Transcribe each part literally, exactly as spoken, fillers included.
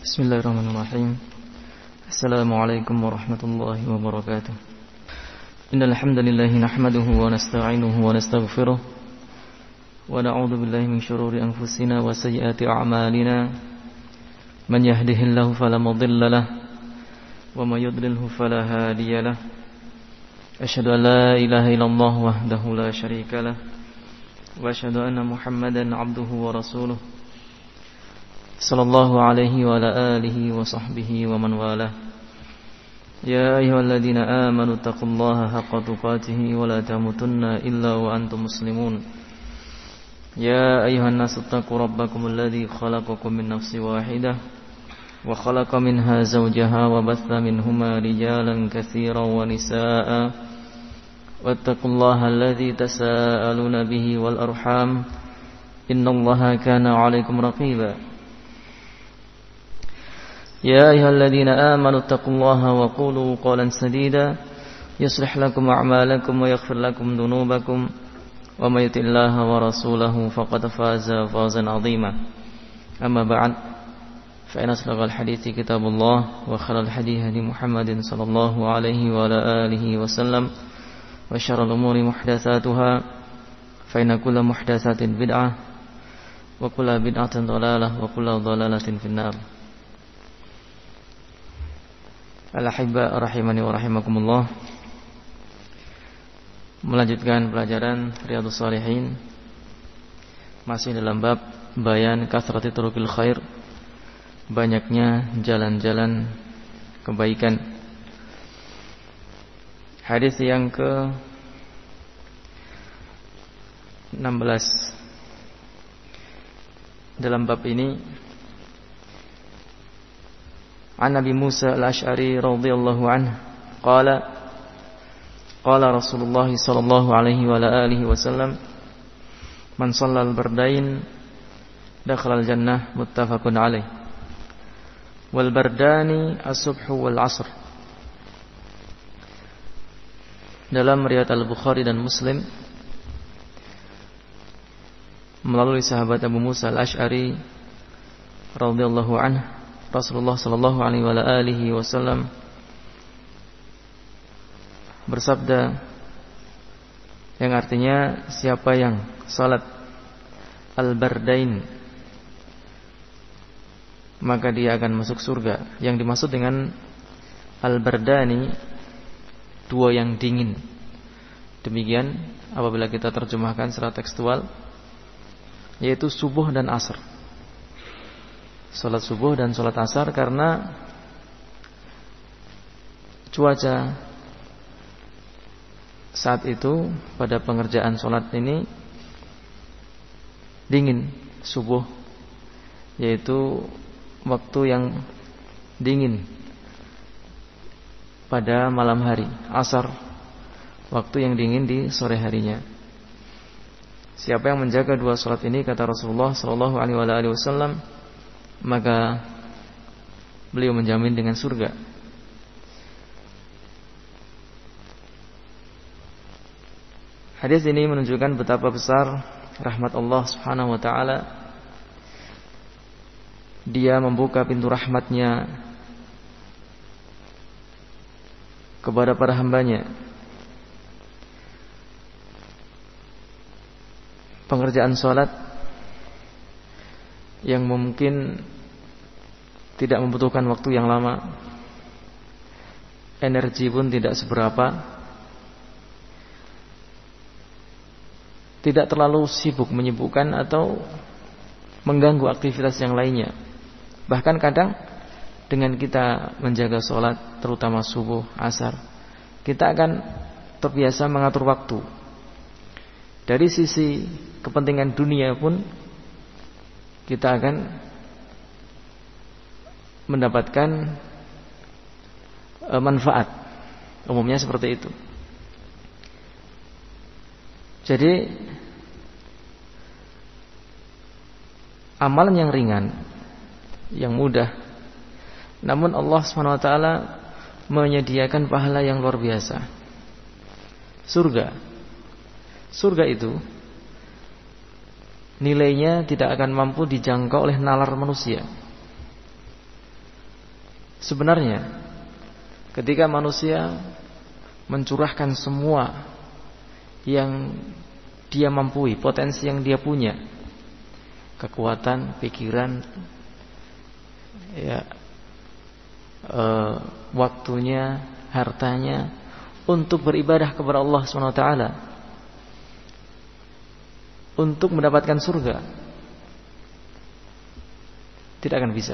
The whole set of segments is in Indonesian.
Bismillahirrahmanirrahim. Assalamualaikum warahmatullahi wabarakatuh. Innal hamdalillah nahmaduhu wa nasta'inuhu wa nastaghfiruh wa na'udzu billahi min shururi anfusina wa sayyiati a'malina. Man yahdihillahu fala mudilla lahu wa may yudlilhu fala hadiya lahu. Asyhadu an la ilaha illallah wahdahu la syarika lahu wa asyhadu anna Muhammadan 'abduhu wa rasuluh. Sallallahu alaihi wa ala alihi wa sahbihi wa man walah. Ya ayyuhalladzina amanu taqullaha haqqa tuqatih wa la tamutunna illa wa antum muslimun. Ya ayyuhan nasu taqu rabbakum alladzi khalaqakum min nafsin wahidah wa khalaqa minha zawjaha wa batha minhuma rijalan katsiran wa nisaa'a. Wattaqullaha alladzi tasaaluna bihi wal arham. Innallaha kana 'alaikum raqiba. يا أيها الذين آمنوا اتقوا الله وقولوا قولا سديدا يصلح لكم أعمالكم ويغفر لكم ذنوبكم ومن يطع الله ورسوله فقد فاز فوزا عظيما. أما بعد فإن أصدق الحديث كتاب الله وخير الهدي هدي محمد صلى الله عليه وعلى آله وسلم وشر الأمور محدثاتها فإن كل محدثة بدعة وكل بدعة ضلالة وكل ضلالة في النار. Al-ahibba rahimani wa rahimakumullah. Melanjutkan pelajaran Riyadhus Shalihin, masih dalam bab bayan kasrati turuqil khair, banyaknya jalan-jalan kebaikan. Hadis yang ke enam belas dalam bab ini, An Nabi Musa al-Ash'ari radhiyallahu anhu qala qala Rasulullah sallallahu alaihi wa alihi wasallam man shallal bardain dakhala al-jannah muttafaqun alaih. Wal bardani as-subhu wal 'asr. Dalam riwayat Al-Bukhari dan Muslim melalui sahabat Abu Musa al-Ash'ari radhiyallahu anhu, Rasulullah sallallahu alaihi wa alihi wasallam bersabda, yang artinya siapa yang salat al-bardain maka dia akan masuk surga. Yang dimaksud dengan al-bardani, dua yang dingin. Demikian apabila kita terjemahkan secara tekstual, yaitu subuh dan asar. Salat subuh dan salat asar, karena cuaca saat itu pada pengerjaan salat ini dingin. Subuh yaitu waktu yang dingin pada malam hari. Asar waktu yang dingin di sore harinya. Siapa yang menjaga dua salat ini, kata Rasulullah sallallahu alaihi wasallam, maka beliau menjamin dengan surga. Hadis ini menunjukkan betapa besar rahmat Allah Subhanahu wa ta'ala. Dia membuka pintu rahmatnya kepada para hambanya. Pengerjaan salat yang mungkin tidak membutuhkan waktu yang lama, energi pun tidak seberapa, tidak terlalu sibuk menyibukkan atau mengganggu aktivitas yang lainnya. Bahkan kadang dengan kita menjaga sholat, terutama subuh, asar, kita akan terbiasa mengatur waktu. Dari sisi kepentingan dunia pun kita akan mendapatkan e, manfaat. Umumnya seperti itu. Jadi amalan yang ringan, yang mudah, namun Allah subhanahu wa taala menyediakan pahala yang luar biasa. Surga. Surga itu nilainya tidak akan mampu dijangkau oleh nalar manusia. Sebenarnya ketika manusia mencurahkan semua yang dia mampu, potensi yang dia punya, kekuatan, pikiran, ya, e, waktunya, hartanya, untuk beribadah kepada Allah subhanahu wa taala, untuk mendapatkan surga, tidak akan bisa.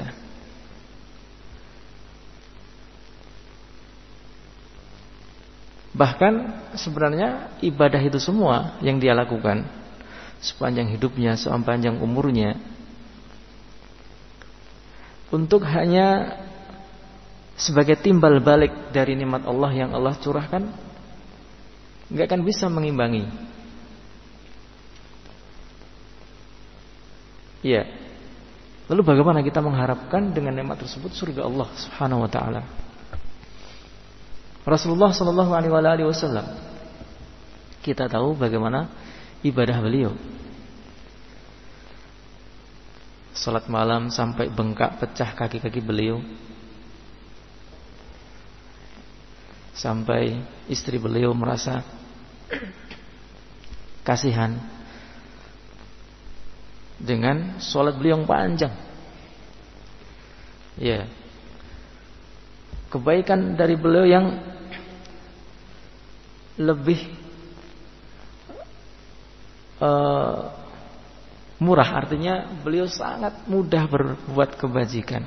Bahkan sebenarnya ibadah itu semua yang dia lakukan sepanjang hidupnya, sepanjang umurnya, untuk hanya sebagai timbal balik dari nikmat Allah yang Allah curahkan, nggak akan bisa mengimbangi. Iya. Lalu bagaimana kita mengharapkan dengan nikmat tersebut surga Allah Subhanahu wa taala? Rasulullah sallallahu alaihi wasallam, kita tahu bagaimana ibadah beliau. Salat malam sampai bengkak pecah kaki-kaki beliau, sampai istri beliau merasa kasihan dengan salat beliau yang panjang. Ya, kebaikan dari beliau yang lebih uh, murah, artinya beliau sangat mudah berbuat kebajikan,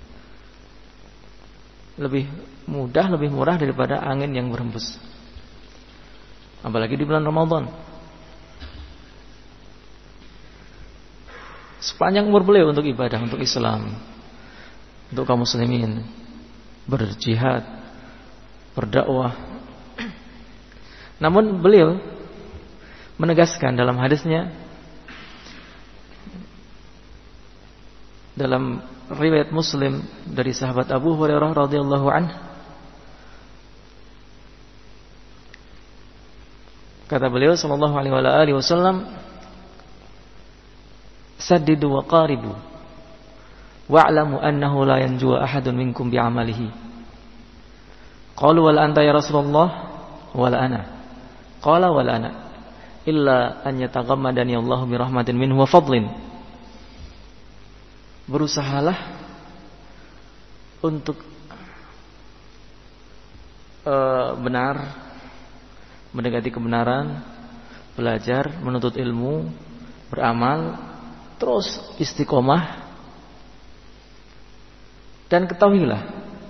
lebih mudah, lebih murah daripada angin yang berhembus, apalagi di bulan Ramadan. Sepanjang umur beliau untuk ibadah, untuk Islam, untuk kaum muslimin, berjihad, berdakwah. Namun beliau menegaskan dalam hadisnya, dalam riwayat Muslim dari sahabat Abu Hurairah radhiyallahu anhu, kata beliau sallallahu alaihi wasallam, saddidu wa qaribu wa'lamu annahu la yanju ahadun minkum bi'amalihi. Qalu wal anta ya Rasulullah? Wal ana. Qala wal ana illa an yataghammadani Allahu bi rahmatin minhu wa fadlin. Berusahalah untuk uh, benar, mendekati kebenaran, belajar, menuntut ilmu, beramal, terus istiqomah, dan ketahuilah,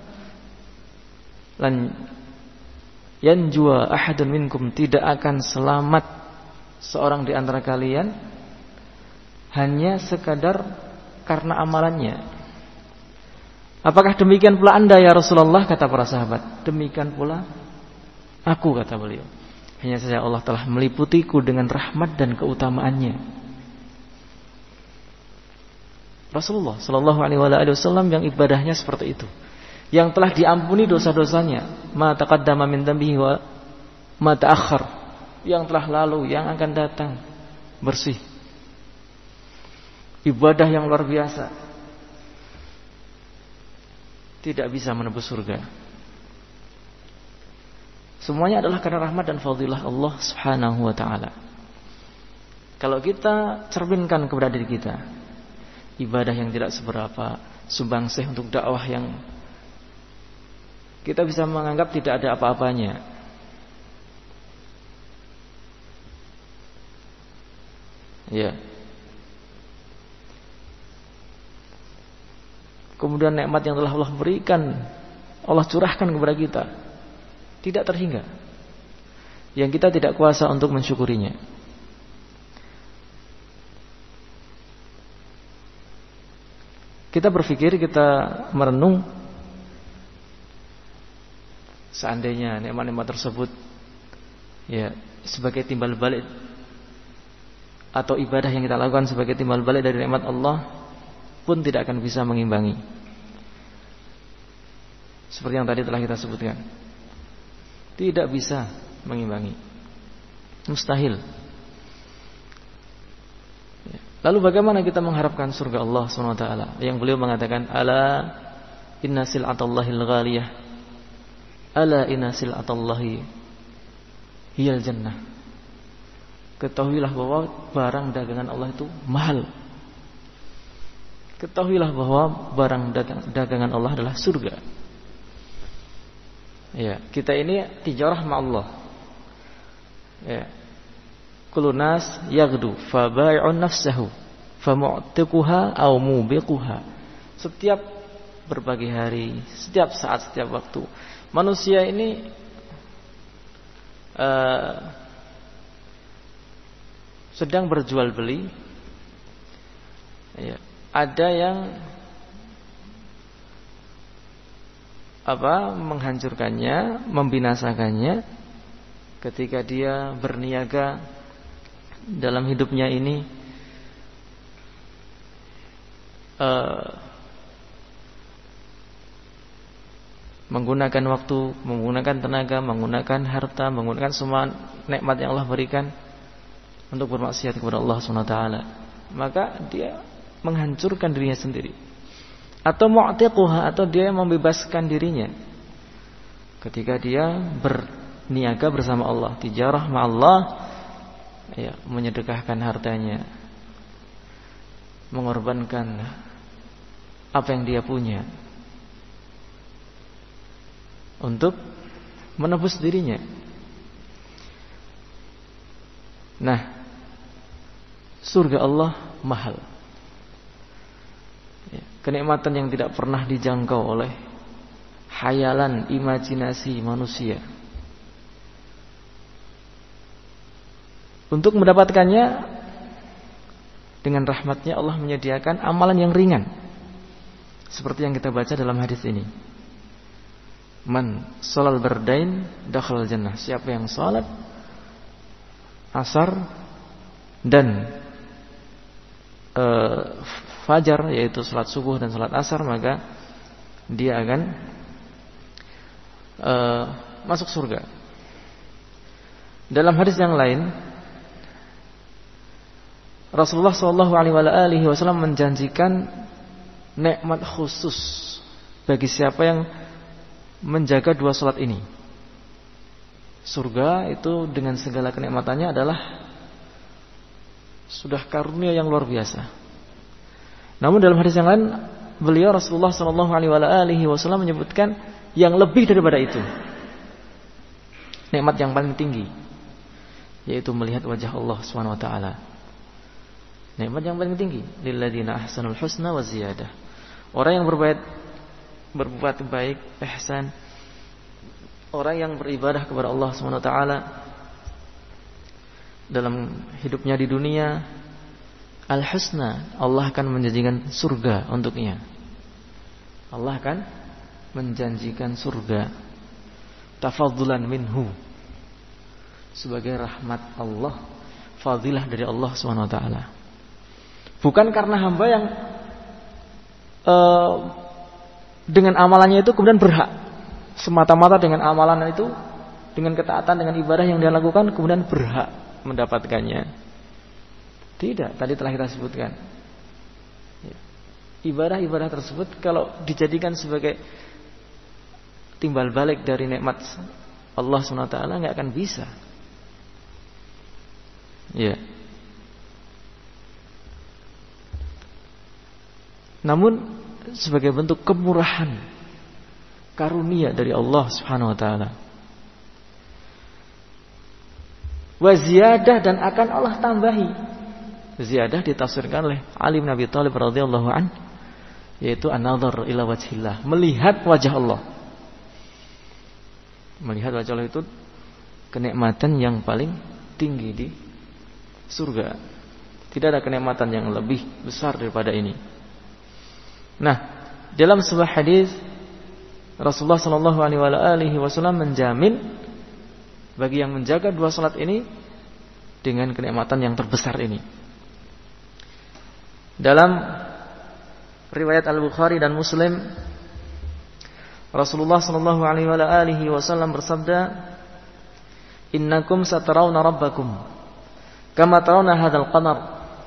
lan yanjua ahadun minkum, tidak akan selamat seorang di antara kalian hanya sekadar karena amalannya. Apakah demikian pula Anda ya Rasulullah? Kata para sahabat. Demikian pula aku, kata beliau. Hanya saja Allah telah meliputiku dengan rahmat dan keutamaannya. Rasulullah sallallahu alaihi wasallam yang ibadahnya seperti itu, yang telah diampuni dosa-dosanya, ma taqaddama min dzambihi wa ma ta'akhkhar, yang telah lalu, yang akan datang, bersih. Ibadah yang luar biasa, tidak bisa menebus surga. Semuanya adalah karena rahmat dan fadilah Allah Subhanahu wa taala. Kalau kita cerminkan kepada diri kita, ibadah yang tidak seberapa, sumbangsih untuk dakwah yang kita bisa menganggap tidak ada apa-apanya, ya. Kemudian nikmat yang telah Allah berikan, Allah curahkan kepada kita, tidak terhingga, yang kita tidak kuasa untuk mensyukurinya. Kita berpikir, kita merenung, seandainya nikmat-nikmat tersebut ya sebagai timbal balik, atau ibadah yang kita lakukan sebagai timbal balik dari nikmat Allah, pun tidak akan bisa mengimbangi. Seperti yang tadi telah kita sebutkan, tidak bisa mengimbangi, mustahil. Lalu bagaimana kita mengharapkan surga Allah subhanahu wa taala yang beliau mengatakan, ala inna sil'atallahil ghaliyah, ala inna sil'atallahi hiyal jannah. Ketahuilah bahwa barang dagangan Allah itu mahal. Ketahuilah bahwa barang dagangan Allah adalah surga. Ya, kita ini tijarah ma Allah. Ya. Kullu nas yaghdu fa bai'un nafsahu fa mu'tiquha aw mubiquha. Setiap berpagi hari, setiap saat, setiap waktu, manusia ini uh, sedang berjual beli. Ya, ada yang apa menghancurkannya, membinasakannya ketika dia berniaga dalam hidupnya ini, uh, menggunakan waktu, menggunakan tenaga, menggunakan harta, menggunakan semua nikmat yang Allah berikan untuk bermaksiat kepada Allah subhanahu wa taala, maka dia menghancurkan dirinya sendiri. Atau mu'tiquha, atau dia membebaskan dirinya ketika dia berniaga bersama Allah, tijarah ma'allah, ya, menyedekahkan hartanya, mengorbankan apa yang dia punya untuk menebus dirinya. Nah, surga Allah mahal. Ya, kenikmatan yang tidak pernah dijangkau oleh khayalan, imajinasi manusia. Untuk mendapatkannya, dengan rahmatnya Allah menyediakan amalan yang ringan, seperti yang kita baca dalam hadis ini. Man sholal bardain dakhalal jannah. Siapa yang salat asar dan uh, fajar, yaitu salat subuh dan salat asar, maka dia akan uh, masuk surga. Dalam hadis yang lain, Rasulullah shallallahu alaihi wasallam menjanjikan nikmat khusus bagi siapa yang menjaga dua salat ini. Surga itu dengan segala kenikmatannya adalah sudah karunia yang luar biasa. Namun dalam hadis yang lain, beliau Rasulullah shallallahu alaihi wasallam menyebutkan yang lebih daripada itu, nikmat yang paling tinggi, yaitu melihat wajah Allah subhanahu wa taala. Nikmat yang paling tinggi, lilladzina ahsanul husna wa ziyadah. Orang yang berbuat berbuat baik, ihsan, orang yang beribadah kepada Allah subhanahu wa taala dalam hidupnya di dunia, al-husna, Allah akan menjanjikan surga untuknya. Allah akan menjanjikan surga, tafadzulan minhu, sebagai rahmat Allah, fadilah dari Allah subhanahu wa taala. Bukan karena hamba yang uh, dengan amalannya itu kemudian berhak, semata-mata dengan amalan itu, dengan ketaatan, dengan ibadah yang dia lakukan, kemudian berhak mendapatkannya. Tidak, tadi telah kita sebutkan. Ibadah-ibadah tersebut kalau dijadikan sebagai timbal balik dari nikmat Allah subhanahu wa taala, nggak akan bisa. Ya. Namun sebagai bentuk kemurahan, karunia dari Allah subhanahu wa ta'ala, wa ziyadah, dan akan Allah tambahi. Ziyadah ditafsirkan oleh Ali bin Abi Thalib radhiyallahu an, yaitu an-nadhar ila wajhillah, melihat wajah Allah. Melihat wajah Allah itu kenikmatan yang paling tinggi di surga. Tidak ada kenikmatan yang lebih besar daripada ini. Nah, dalam sebuah hadis Rasulullah sallallahu alaihi wasallam menjamin bagi yang menjaga dua salat ini dengan kenikmatan yang terbesar ini. Dalam riwayat Al-Bukhari dan Muslim, Rasulullah sallallahu alaihi wasallam bersabda, "Innakum satarawna rabbakum kama tarawna hadzal qamar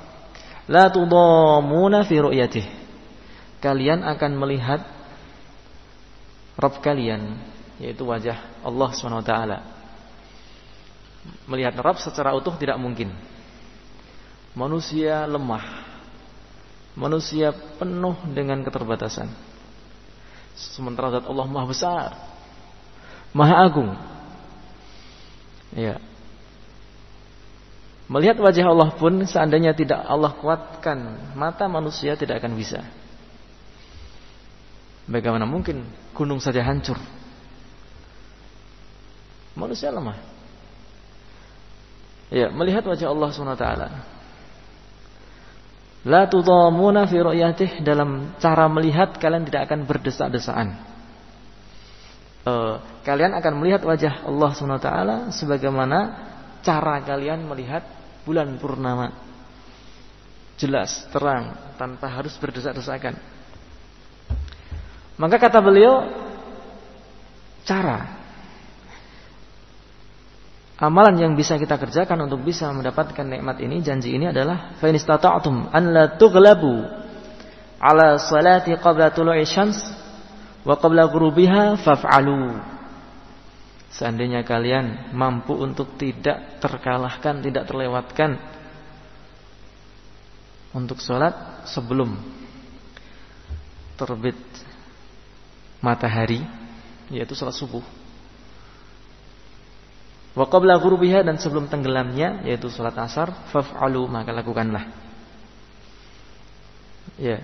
la tudamuna fi ru'yatihi." Kalian akan melihat Rabb kalian, yaitu wajah Allah subhanahu wa taala. Melihat Rabb secara utuh tidak mungkin. Manusia lemah. Manusia penuh dengan keterbatasan. Sementara zat Allah Maha besar, Maha agung. Ya. Melihat wajah Allah pun seandainya tidak Allah kuatkan, mata manusia tidak akan bisa. Bagaimana mungkin gunung saja hancur? Manusia lemah. Ya, melihat wajah Allah subhanahu wa taala. La tudamuna fi ru'yatih, dalam cara melihat kalian tidak akan berdesak-desaan. Uh, kalian akan melihat wajah Allah subhanahu wa taala sebagaimana cara kalian melihat bulan purnama. Jelas, terang, tanpa harus berdesak-desakan. Maka kata beliau, cara amalan yang bisa kita kerjakan untuk bisa mendapatkan nikmat ini, janji ini adalah fa in istata'tum an la tughlabu ala salati qabla tulu'i syams wa qabla ghurubiha faf'alu. Seandainya kalian mampu untuk tidak terkalahkan, tidak terlewatkan untuk sholat sebelum terbit matahari, yaitu sholat subuh, wa qabla ghurubiha, dan sebelum tenggelamnya, yaitu salat asar, faf'alu, maka lakukanlah. Ya.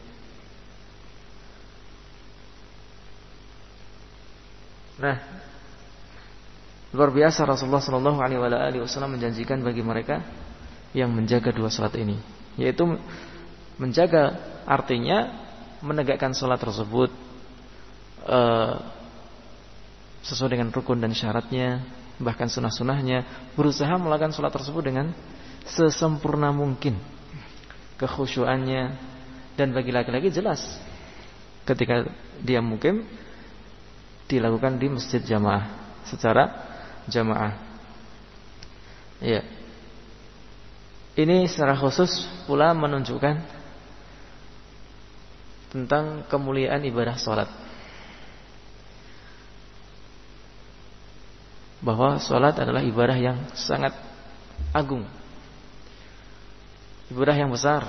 Nah, luar biasa Rasulullah sallallahu alaihi wasallam menjanjikan bagi mereka yang menjaga dua salat ini, yaitu menjaga artinya menegakkan salat tersebut uh, sesuai dengan rukun dan syaratnya, bahkan sunah-sunahnya, berusaha melakukan sholat tersebut dengan sesempurna mungkin kekhusyuannya. Dan bagi laki-laki jelas ketika dia mukim dilakukan di masjid jamaah, secara jamaah. Ya. Ini secara khusus pula menunjukkan tentang kemuliaan ibadah sholat, bahwa sholat adalah ibadah yang sangat agung, ibadah yang besar,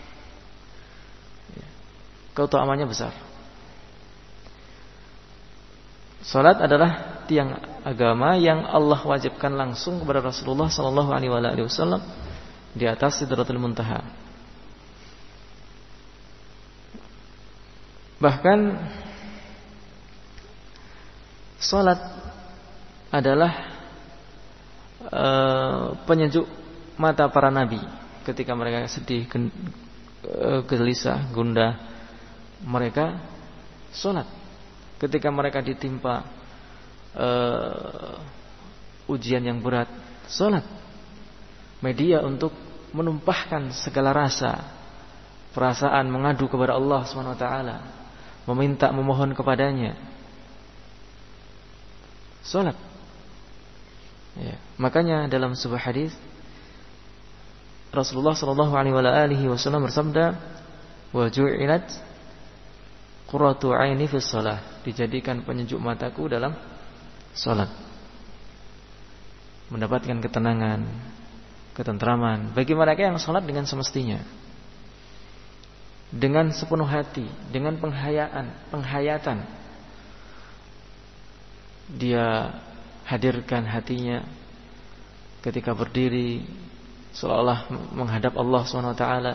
keutamaannya besar. Sholat adalah tiang agama yang Allah wajibkan langsung kepada Rasulullah sallallahu alaihi wasallam di atas Sidratul Muntaha. Bahkan sholat adalah e, penyejuk mata para nabi ketika mereka sedih, gelisah, gundah. Mereka sholat. Ketika mereka ditimpa e, ujian yang berat, sholat. Media untuk menumpahkan segala rasa, perasaan, mengadu kepada Allah subhanahu wa taala, meminta, memohon kepadanya. Sholat. Ya, makanya dalam sebuah hadis Rasulullah sallallahu alaihi wasallam bersabda, "Wa ju'ilat qurratu 'aini fi shalah." Dijadikan penyejuk mataku dalam salat. Mendapatkan ketenangan, ketentraman bagi mereka yang salat dengan semestinya, dengan sepenuh hati, dengan penghayaan, penghayatan. Dia hadirkan hatinya ketika berdiri seolah-olah menghadap Allah subhanahu wa taala,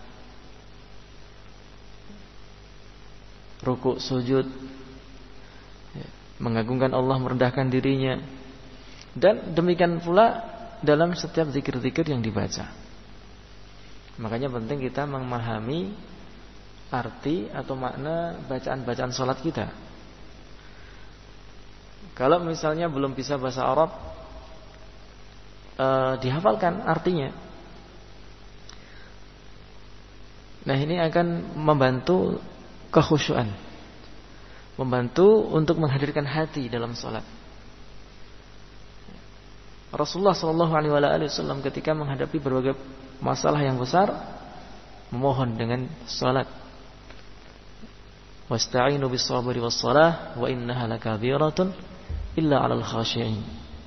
rukuk, sujud, mengagungkan Allah, merendahkan dirinya. Dan demikian pula dalam setiap zikir-zikir yang dibaca. Makanya penting kita memahami arti atau makna bacaan-bacaan salat kita. Kalau misalnya belum bisa bahasa Arab, eh, dihafalkan artinya. Nah, ini akan membantu kekhusyuan, membantu untuk menghadirkan hati dalam salat. Rasulullah sallallahu alaihi wasallam ketika menghadapi berbagai masalah yang besar, memohon dengan salat. Wasta'inu bis-sabri was-shalah wa innaha lakabiratun illa 'alal khashi'in.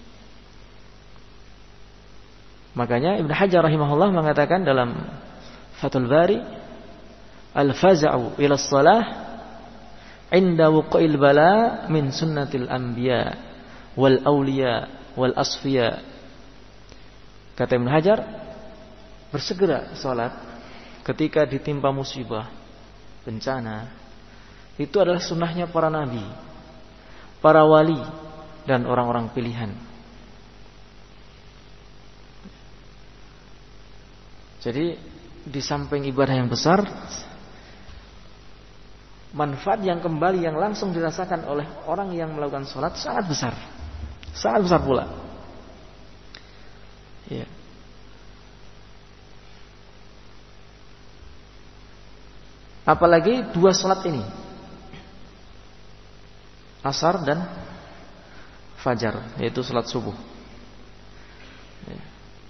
Makanya Ibnu Hajar rahimahullah mengatakan dalam Fathul Bari, al-faza'u ila shalah 'inda wuqu'il bala min sunnatil anbiya wal awliya wal asfiya. Kata Ibnu Hajar, bersegera salat ketika ditimpa musibah, bencana, itu adalah sunnahnya para nabi, para wali, dan orang-orang pilihan. Jadi di samping ibadah yang besar, manfaat yang kembali yang langsung dirasakan oleh orang yang melakukan sholat sangat besar, sangat besar pula. Ya. Apalagi dua sholat ini, asar dan fajar, yaitu sholat subuh. Ya.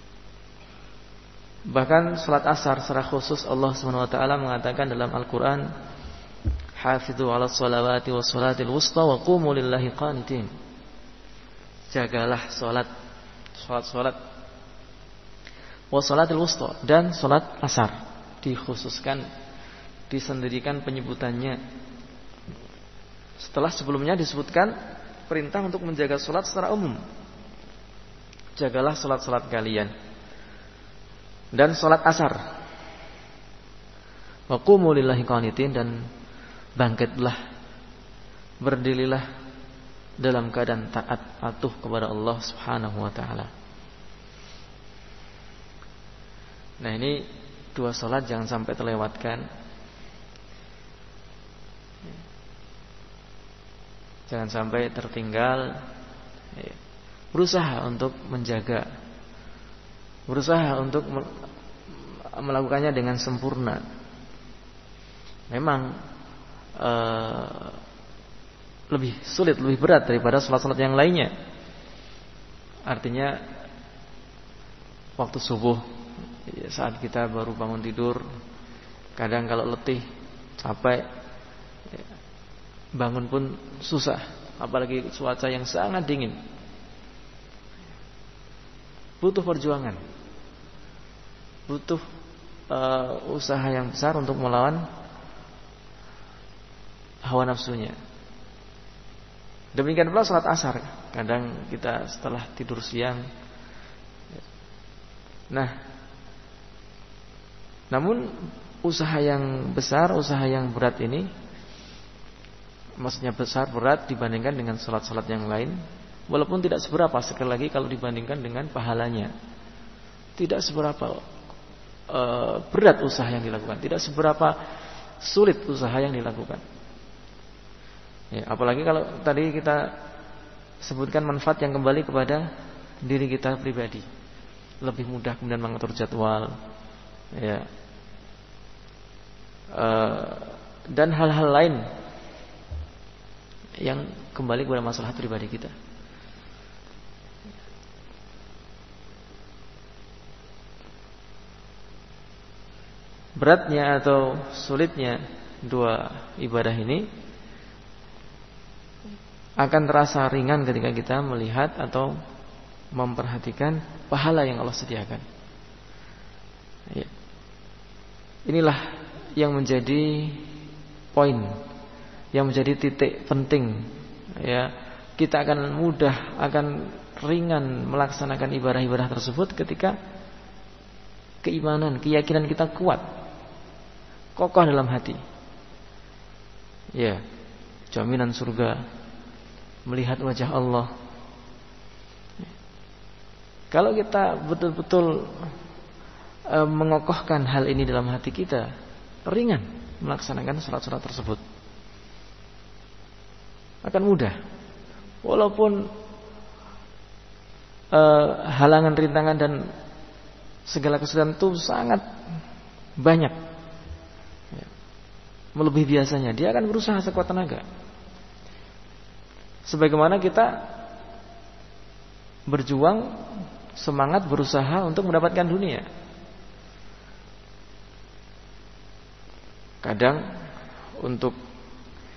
Bahkan salat asar secara khusus Allah Subhanahu wa taala mengatakan dalam Al-Qur'an, "Hafidzu 'alas shalawati was shalatil wusta wa qumu lillahi qanitin." Jagalah salat, salat-salat was shalatil wusta dan salat asar, dikhususkan, disendirikan penyebutannya. Setelah sebelumnya disebutkan perintah untuk menjaga salat secara umum. Jagalah salat-salat kalian. Dan sholat asar, wa qumu lillahi qanitin, dan bangkitlah, berdirilah dalam keadaan taat patuh kepada Allah Subhanahu wa taala. Nah, ini dua sholat jangan sampai terlewatkan. Jangan sampai tertinggal. Berusaha untuk menjaga, berusaha untuk melakukannya dengan sempurna. Memang uh, lebih sulit, lebih berat daripada sholat-sholat yang lainnya. Artinya waktu subuh, saat kita baru bangun tidur, kadang kalau letih, capek, bangun pun susah, apalagi cuaca yang sangat dingin. Butuh perjuangan, butuh uh, usaha yang besar untuk melawan hawa nafsunya. Demikian pula salat asar, kadang kita setelah tidur siang. Nah, namun usaha yang besar, usaha yang berat ini, maksudnya besar berat dibandingkan dengan salat-salat yang lain. Walaupun tidak seberapa, sekali lagi kalau dibandingkan dengan pahalanya, tidak seberapa uh, berat usaha yang dilakukan, tidak seberapa sulit usaha yang dilakukan. Ya, apalagi kalau tadi kita sebutkan manfaat yang kembali kepada diri kita pribadi, lebih mudah kemudian mengatur jadwal, ya, uh, dan hal-hal lain yang kembali kepada masalah pribadi kita. Beratnya atau sulitnya dua ibadah ini akan terasa ringan ketika kita melihat atau memperhatikan pahala yang Allah sediakan. Ya. Inilah yang menjadi poin, yang menjadi titik penting. Ya, kita akan mudah, akan ringan melaksanakan ibadah-ibadah tersebut ketika keimanan, keyakinan kita kuat, kokoh dalam hati. Ya, jaminan surga, melihat wajah Allah. Kalau kita betul-betul e, mengokohkan hal ini dalam hati kita, ringan melaksanakan salat-salat tersebut. Akan mudah. Walaupun e, halangan, rintangan dan segala kesulitan itu sangat banyak, ya, melebihi biasanya, dia akan berusaha sekuat tenaga. Sebagaimana kita berjuang, semangat berusaha untuk mendapatkan dunia. Kadang untuk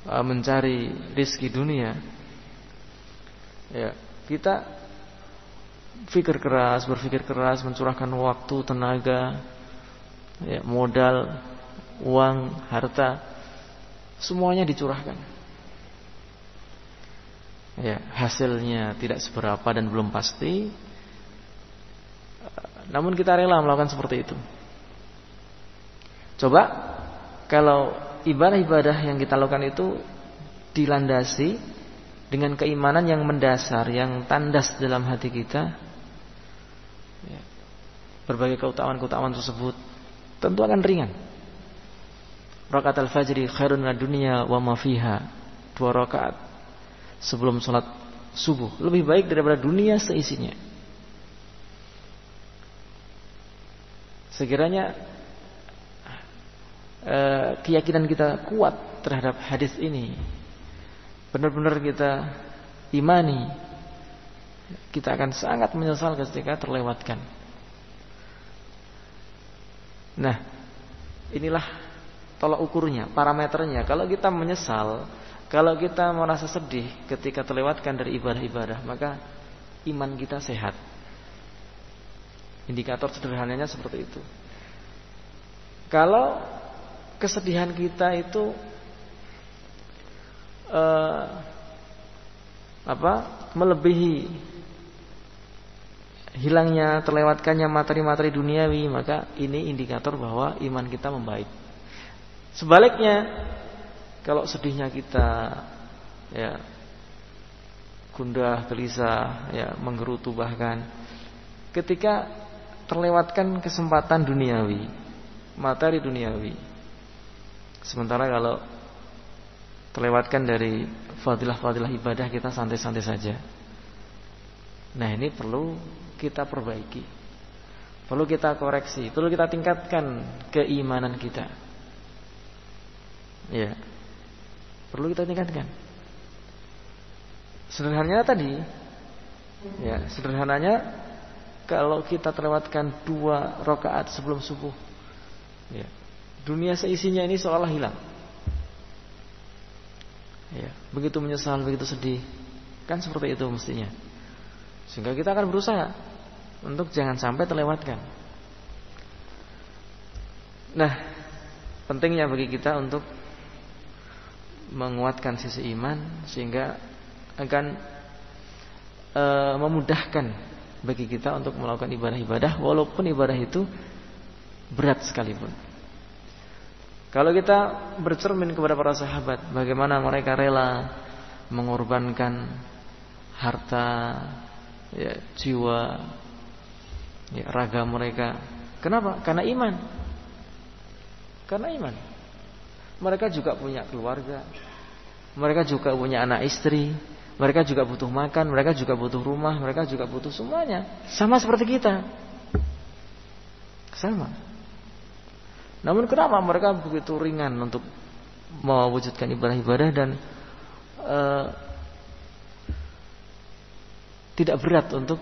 uh, mencari rizki dunia, ya kita pikir keras, berpikir keras, mencurahkan waktu, tenaga, ya, modal, uang, harta, semuanya dicurahkan. Ya, hasilnya tidak seberapa dan belum pasti. Namun kita rela melakukan seperti itu. Coba kalau ibadah-ibadah yang kita lakukan itu dilandasi dengan keimanan yang mendasar, yang tandas dalam hati kita, ya, berbagai keutamaan-keutamaan tersebut tentu akan ringan. Rakaat al-fajri khairun minad dunya wa ma fiha. Dua rakaat sebelum sholat subuh lebih baik daripada dunia seisinya. Sekiranya eh, keyakinan kita kuat terhadap hadis ini, benar-benar kita imani, kita akan sangat menyesal ketika terlewatkan. Nah, inilah tolak ukurnya, parameternya. Kalau kita menyesal, kalau kita merasa sedih ketika terlewatkan dari ibadah-ibadah, maka iman kita sehat. Indikator sederhananya seperti itu. Kalau kesedihan kita itu eh, apa melebihi hilangnya, terlewatkannya materi-materi duniawi, maka ini indikator bahwa iman kita membaik. Sebaliknya, kalau sedihnya kita ya gundah, gelisah, ya menggerutu bahkan ketika terlewatkan kesempatan duniawi, materi duniawi. Sementara kalau terlewatkan dari fadilah-fadilah ibadah, kita santai-santai saja. Nah, ini perlu kita perbaiki, perlu kita koreksi, perlu kita tingkatkan keimanan kita. Ya, perlu kita tingkatkan. Sederhananya tadi, ya sederhananya, kalau kita terlewatkan dua rakaat sebelum subuh, ya, dunia seisinya ini seolah hilang. Ya, begitu menyesal, begitu sedih, kan seperti itu mestinya. Sehingga kita akan berusaha untuk jangan sampai terlewatkan. Nah, pentingnya bagi kita untuk menguatkan sisi iman sehingga akan e, memudahkan bagi kita untuk melakukan ibadah-ibadah walaupun ibadah itu berat sekalipun. Kalau kita bercermin kepada para sahabat, bagaimana mereka rela mengorbankan harta, ya, jiwa, ya, raga mereka. Kenapa? Karena iman. Karena iman. Mereka juga punya keluarga, mereka juga punya anak istri, mereka juga butuh makan, mereka juga butuh rumah, mereka juga butuh semuanya. Sama seperti kita. Sama. Namun kenapa mereka begitu ringan untuk mewujudkan ibadah-ibadah dan uh, tidak berat untuk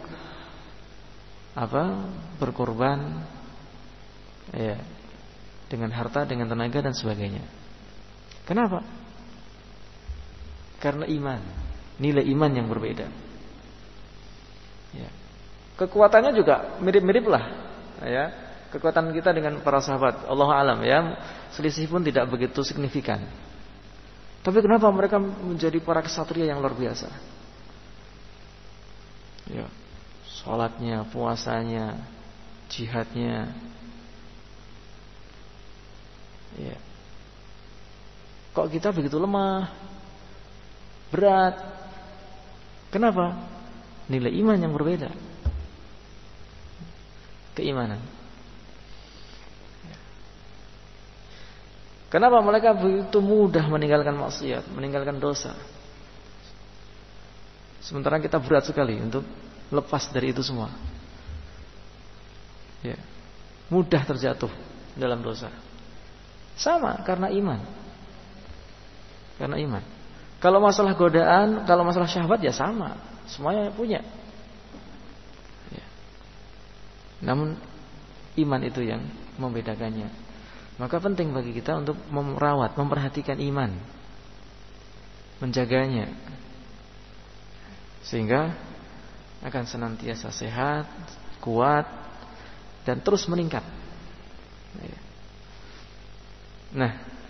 apa? Berkorban, ya, dengan harta, dengan tenaga dan sebagainya. Kenapa? Karena iman, nilai iman yang berbeda. Ya. Kekuatannya juga mirip-mirip lah, ya. Kekuatan kita dengan para sahabat, Allahu a'lam, ya. Selisih pun tidak begitu signifikan. Tapi kenapa mereka menjadi para kesatria yang luar biasa? Ya, salatnya, puasanya, jihadnya. Ya. Kok kita begitu lemah, berat? Kenapa? Nilai iman yang berbeda. Keimanan. Kenapa mereka begitu mudah meninggalkan maksiat, meninggalkan dosa? Sementara kita berat sekali untuk lepas dari itu semua. Ya. Mudah terjatuh dalam dosa. Sama, karena iman. Karena iman. Kalau masalah godaan, kalau masalah syahwat ya sama, semuanya punya. Ya. Namun iman itu yang membedakannya. Maka penting bagi kita untuk merawat, memperhatikan iman. menjaganya sehingga akan senantiasa sehat, kuat dan terus meningkat. Nah,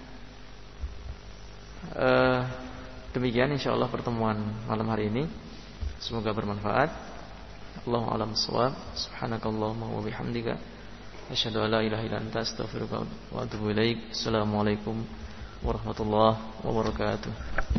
eh, demikian insyaallah pertemuan malam hari ini. Semoga bermanfaat. Allahu a'lam bissawab. Subhanakallahumma wa bihamdika asyhadu an la ilaha illa anta astaghfiruka wa atubu ilaik. Assalamualaikum warahmatullahi wabarakatuh.